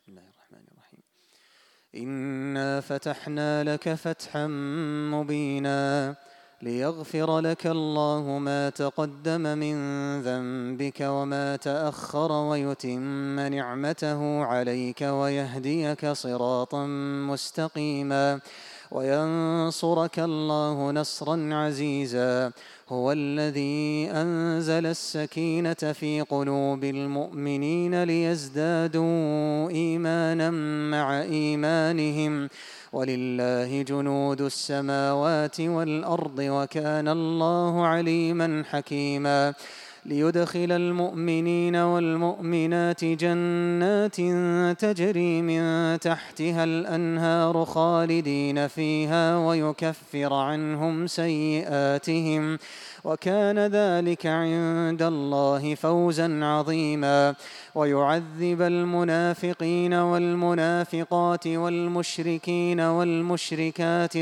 بسم الله الرحمن الرحيم. إنا فتحنا لك فتحا مبينا ليغفر لك الله ما تقدم من ذنبك وما تأخر ويتم نعمته عليك ويهديك صراطا مستقيما وينصرك الله نصرا عزيزا. هو الذي أنزل السكينة في قلوب المؤمنين ليزدادوا إيمانا مع إيمانهم ولله جنود السماوات والأرض وكان الله عليما حكيما. ليدخل المؤمنين والمؤمنات جنات تجري من تحتها الأنهار خالدين فيها ويكفر عنهم سيئاتهم وكان ذلك عند الله فوزا عظيما. ويعذب المنافقين والمنافقات والمشركين والمشركات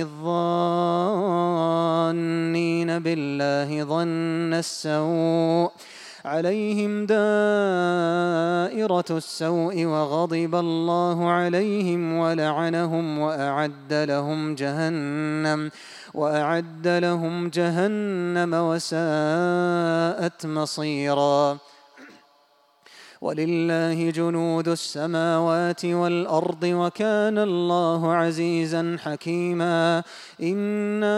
الظانين بالله ظن السوء عليهم دائرة السوء وغضب الله عليهم ولعنهم وأعد لهم جهنم وساءت مصيرا. ولله جنود السماوات والأرض وكان الله عزيزا حكيما. إنا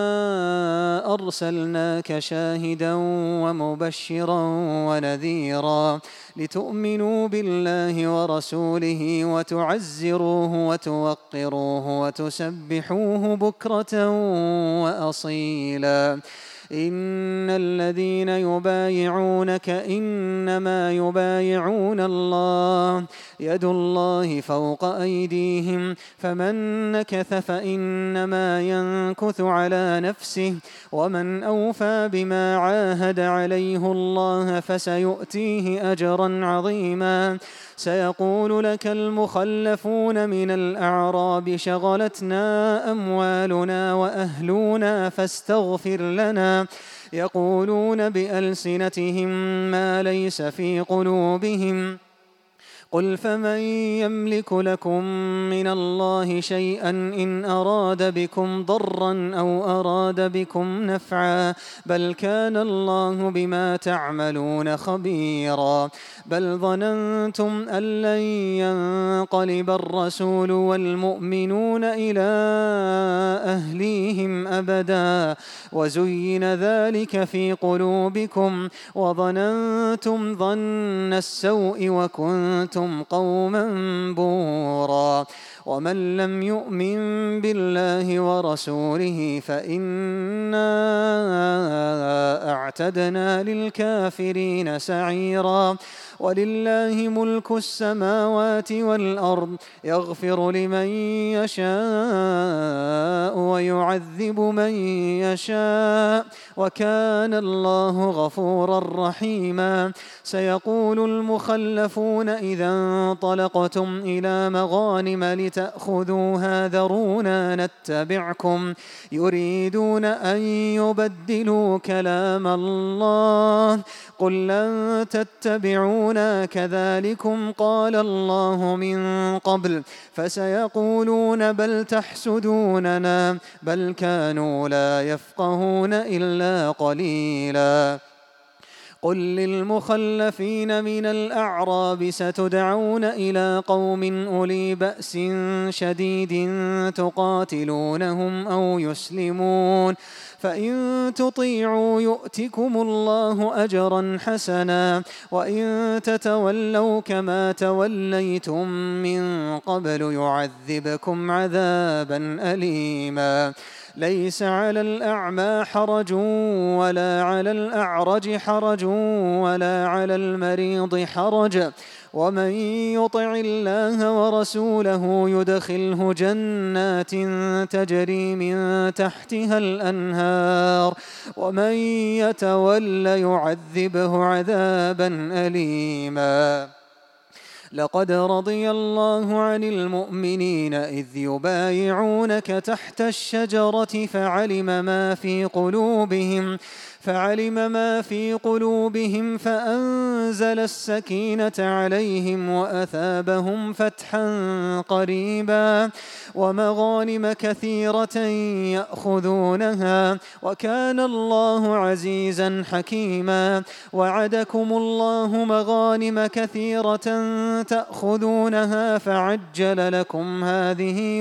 أرسلناك شاهدا ومبشرا ونذيرا لتؤمنوا بالله ورسوله وتعزروه وتوقروه وتسبحوه بكرة وأصيلا. إن الذين يبايعونك إنما يبايعون الله يد الله فوق أيديهم فمن نكث فإنما ينكث على نفسه ومن أوفى بما عاهد عليه الله فسيؤتيه أجرا عظيما. سيقول لك المخلفون من الأعراب شغلتنا أموالنا وأهلنا فاستغفر لنا يقولون بألسنتهم ما ليس في قلوبهم قل فمن يملك لكم من الله شيئا إن أراد بكم ضرا أو أراد بكم نفعا بل كان الله بما تعملون خبيرا. بل ظننتم أن لن ينقلب الرسول والمؤمنون إلى أهليهم أبدا وزين ذلك في قلوبكم وظننتم ظن السوء وكنتم قوما بورا. ومن لم يؤمن بالله ورسوله فإنا أعتدنا للكافرين سعيرا. ولله ملك السماوات والأرض يغفر لمن يشاء ويعذب من يشاء وكان الله غفورا رحيما. سيقول المخلفون إذا انطلقتم إلى مغانم لتأخذوها ذرونا نتبعكم يريدون أن يبدلوا كلام الله قل لن تتبعونا كذلكم قال الله من قبل فسيقولون بل تحسدوننا بل كانوا لا يفقهون إلا قليلا. قل للمخلفين من الأعراب ستدعون إلى قوم أولي بأس شديد تقاتلونهم أو يسلمون فإن تطيعوا يؤتكم الله أجرا حسنا وإن تتولوا كما توليتم من قبل يعذبكم عذابا أليما. ليس على الأعمى حرج ولا على الأعرج حرج ولا على المريض حرج ومن يطع الله ورسوله يدخله جنات تجري من تحتها الأنهار ومن يتول يعذبه عذابا أليما. لقد رضي الله عن المؤمنين إذ يبايعونك تحت الشجرة فعلم فعلم ما في قلوبهم فأنزل السكينة عليهم وأثابهم فتحا قريبا ومغانم كثيرة يأخذونها وكان الله عزيزا حكيما. وعدكم الله مغانم كثيرة تأخذونها فعجل لكم هذه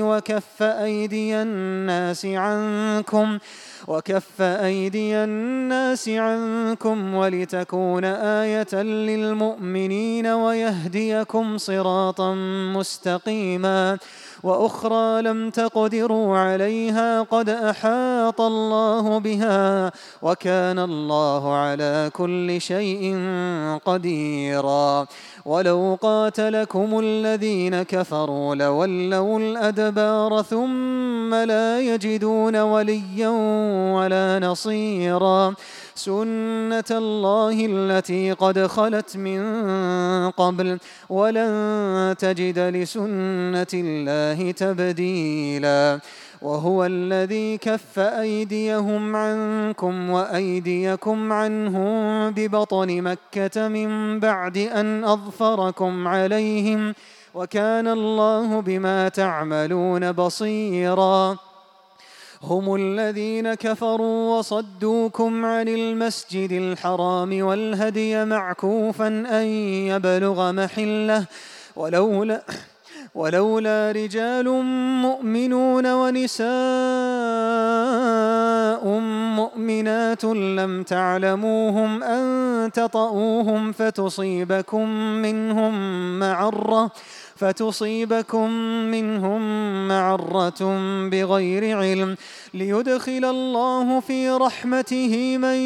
وكف أيدي الناس عنكم ولتكون آية للمؤمنين ويهديكم صراطا مستقيما. وأخرى لم تقدروا عليها قد أحاط الله بها وكان الله على كل شيء قديرا. ولو قاتلكم الذين كفروا لولوا الأدبار ثم لا يجدون وليا ولا نصيرا. سنة الله التي قد خلت من قبل ولن تجد لسنة الله تبديلا. وهو الذي كف أيديهم عنكم وأيديكم عنهم ببطن مكة من بعد أن أظفركم عليهم وكان الله بما تعملون بصيرا. هم الذين كفروا وصدوكم عن المسجد الحرام والهدي معكوفا أن يبلغ محله ولولا رجال مؤمنون ونساء مؤمنات لم تعلموهم أن تطؤوهم فتصيبكم منهم معرة بغير علم ليدخل الله في رحمته من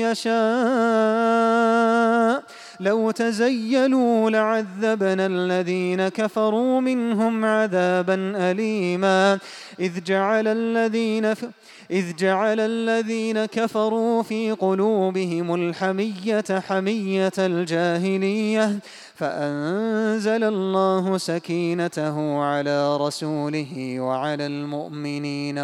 يشاء. لو تزيلوا لعذبنا الذين كفروا منهم عذابا أليما. إذ جعل الذين كفروا في قلوبهم الحمية حمية الجاهلية فأنزل الله سكينته على رسوله وعلى المؤمنين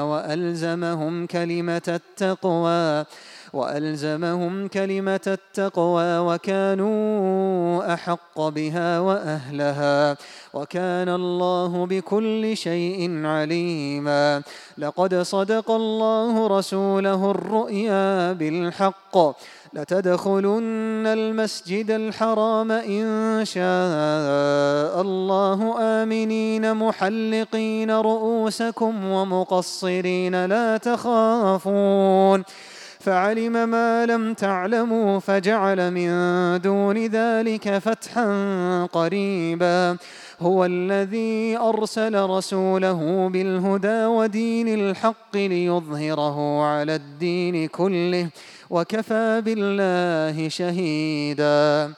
وألزمهم كلمة التقوى وكانوا أحق بها وأهلها وكان الله بكل شيء عليما. لقد صدق الله رسوله الرؤيا بالحق لتدخلن المسجد الحرام إن شاء الله آمنين محلقين رؤوسكم ومقصرين لا تخافون فعلم ما لم تعلموا فجعل من دون ذلك فتحا قريبا. هو الذي أرسل رسوله بالهدى ودين الحق ليظهره على الدين كله وكفى بالله شهيدا.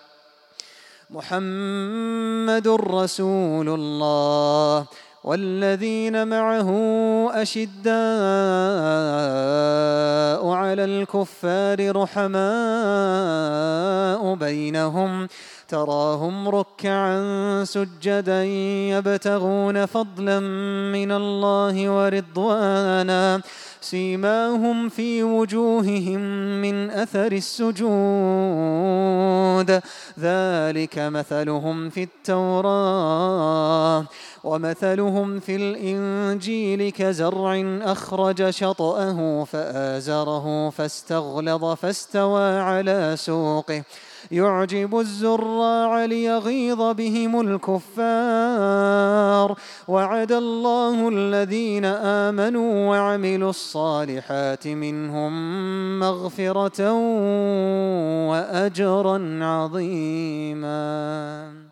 محمد رسول الله والذين معه أشداء على الكفار رحماء بينهم تراهم ركعا سجدا يبتغون فضلا من الله ورضوانا سيماهم في وجوههم من أثر السجود ذلك مثلهم في التوراة ومثلهم في الإنجيل كزرع أخرج شطأه فآزره فاستغلظ فاستوى على سوقه يعجب الزراع ليغيظ بهم الكفار. وعد الله الذين آمنوا وعملوا الصالحات منهم مغفرة وأجرا عظيما.